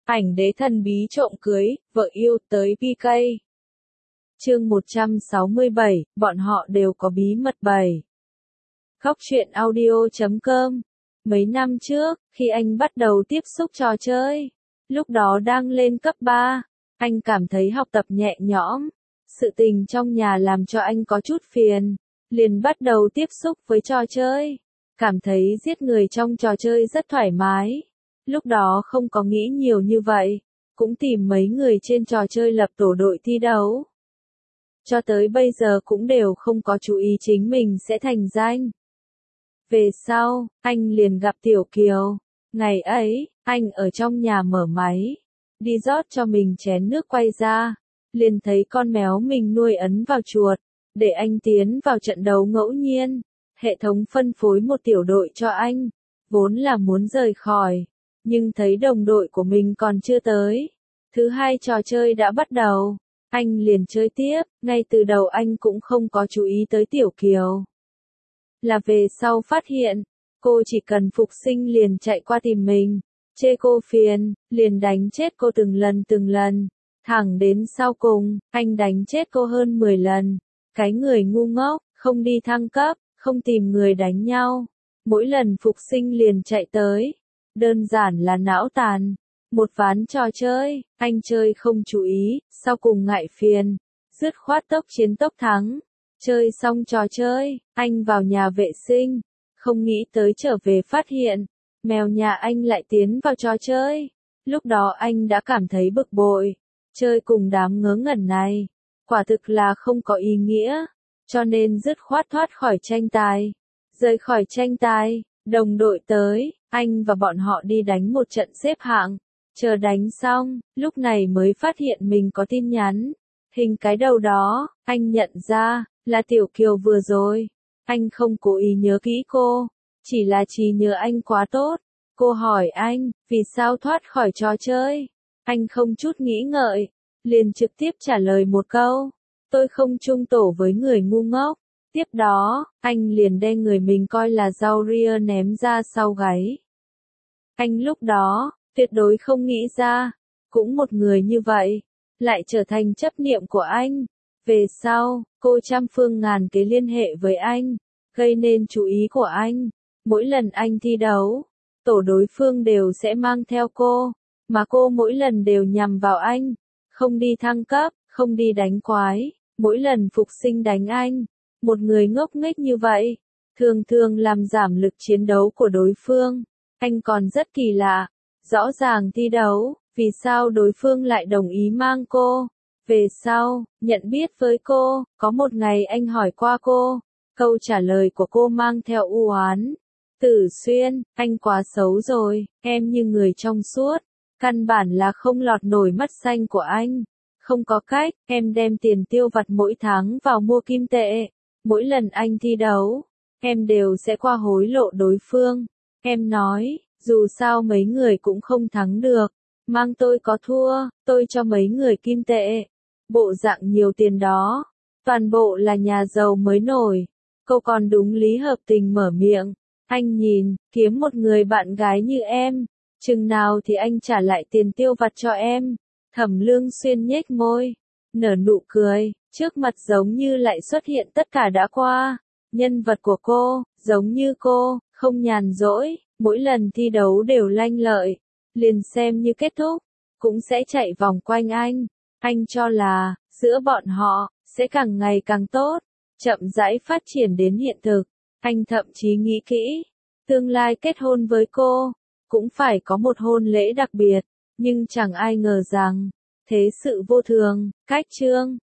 Ảnh đế thần bí trộm cưới, vợ yêu tới PK. Chương 167, bọn họ đều có bí mật 7. Góc truyện audio.com. Mấy năm trước, khi anh bắt đầu tiếp xúc trò chơi, lúc đó đang lên cấp 3, anh cảm thấy học tập nhẹ nhõm, sự tình trong nhà làm cho anh có chút phiền, liền bắt đầu tiếp xúc với trò chơi, cảm thấy giết người trong trò chơi rất thoải mái. Lúc đó không có nghĩ nhiều như vậy, cũng tìm mấy người trên trò chơi lập tổ đội thi đấu. Cho tới bây giờ cũng đều không có chú ý chính mình sẽ thành danh. Về sau, anh liền gặp Tiểu Kiều. Ngày ấy, anh ở trong nhà mở máy, đi rót cho mình chén nước quay ra, liền thấy con mèo mình nuôi ấn vào chuột, để anh tiến vào trận đấu ngẫu nhiên. Hệ thống phân phối một tiểu đội cho anh, vốn là muốn rời khỏi, nhưng thấy đồng đội của mình còn chưa tới. Thứ hai trò chơi đã bắt đầu, anh liền chơi tiếp, ngay từ đầu anh cũng không có chú ý tới Tiểu Kiều. Là về sau phát hiện, cô chỉ cần phục sinh liền chạy qua tìm mình, chê cô phiền, liền đánh chết cô từng lần, thẳng đến sau cùng, anh đánh chết cô hơn 10 lần. Cái người ngu ngốc, không đi thăng cấp, không tìm người đánh nhau, mỗi lần phục sinh liền chạy tới. Đơn giản là não tàn. Một ván trò chơi, anh chơi không chú ý, sau cùng ngại phiền, dứt khoát tốc chiến tốc thắng. Chơi xong trò chơi, anh vào nhà vệ sinh, không nghĩ tới trở về phát hiện, mèo nhà anh lại tiến vào trò chơi. Lúc đó anh đã cảm thấy bực bội, chơi cùng đám ngớ ngẩn này, quả thực là không có ý nghĩa, cho nên dứt khoát thoát khỏi tranh tài. Rời khỏi tranh tài, đồng đội tới, anh và bọn họ đi đánh một trận xếp hạng. Chờ đánh xong, lúc này mới phát hiện mình có tin nhắn. Hình cái đầu đó, anh nhận ra, là Tiểu Kiều vừa rồi. Anh không cố ý nhớ kỹ cô, chỉ là trí nhớ anh quá tốt. Cô hỏi anh, vì sao thoát khỏi trò chơi? Anh không chút nghĩ ngợi, liền trực tiếp trả lời một câu, tôi không chung tổ với người ngu ngốc. Tiếp đó, anh liền đem người mình coi là rau ria ném ra sau gáy. Anh lúc đó, tuyệt đối không nghĩ ra, cũng một người như vậy, lại trở thành chấp niệm của anh. Về sau, cô trăm phương ngàn kế liên hệ với anh, gây nên chú ý của anh. Mỗi lần anh thi đấu, tổ đối phương đều sẽ mang theo cô, mà cô mỗi lần đều nhằm vào anh, không đi thăng cấp, không đi đánh quái, mỗi lần phục sinh đánh anh. Một người ngốc nghếch như vậy, thường thường làm giảm lực chiến đấu của đối phương. Anh còn rất kỳ lạ, rõ ràng thi đấu, vì sao đối phương lại đồng ý mang cô? Về sau, nhận biết với cô, có một ngày anh hỏi qua cô, câu trả lời của cô mang theo u oán. Tử Xuyên, anh quá xấu rồi, em như người trong suốt, căn bản là không lọt nổi mắt xanh của anh. Không có cách, em đem tiền tiêu vặt mỗi tháng vào mua kim tệ. Mỗi lần anh thi đấu, em đều sẽ qua hối lộ đối phương. Em nói, dù sao mấy người cũng không thắng được, mang tôi có thua, tôi cho mấy người kim tệ. Bộ dạng nhiều tiền đó, toàn bộ là nhà giàu mới nổi. Cô còn đúng lý hợp tình mở miệng, anh nhìn, kiếm một người bạn gái như em, chừng nào thì anh trả lại tiền tiêu vặt cho em. Thẩm Lương Xuyên nhếch môi, nở nụ cười, trước mặt giống như lại xuất hiện tất cả đã qua. Nhân vật của cô, giống như cô, không nhàn rỗi, mỗi lần thi đấu đều lanh lợi, liền xem như kết thúc, cũng sẽ chạy vòng quanh anh. Anh cho là, giữa bọn họ, sẽ càng ngày càng tốt, chậm rãi phát triển đến hiện thực. Anh thậm chí nghĩ kỹ, tương lai kết hôn với cô, cũng phải có một hôn lễ đặc biệt, nhưng chẳng ai ngờ rằng, thế sự vô thường, cách chương.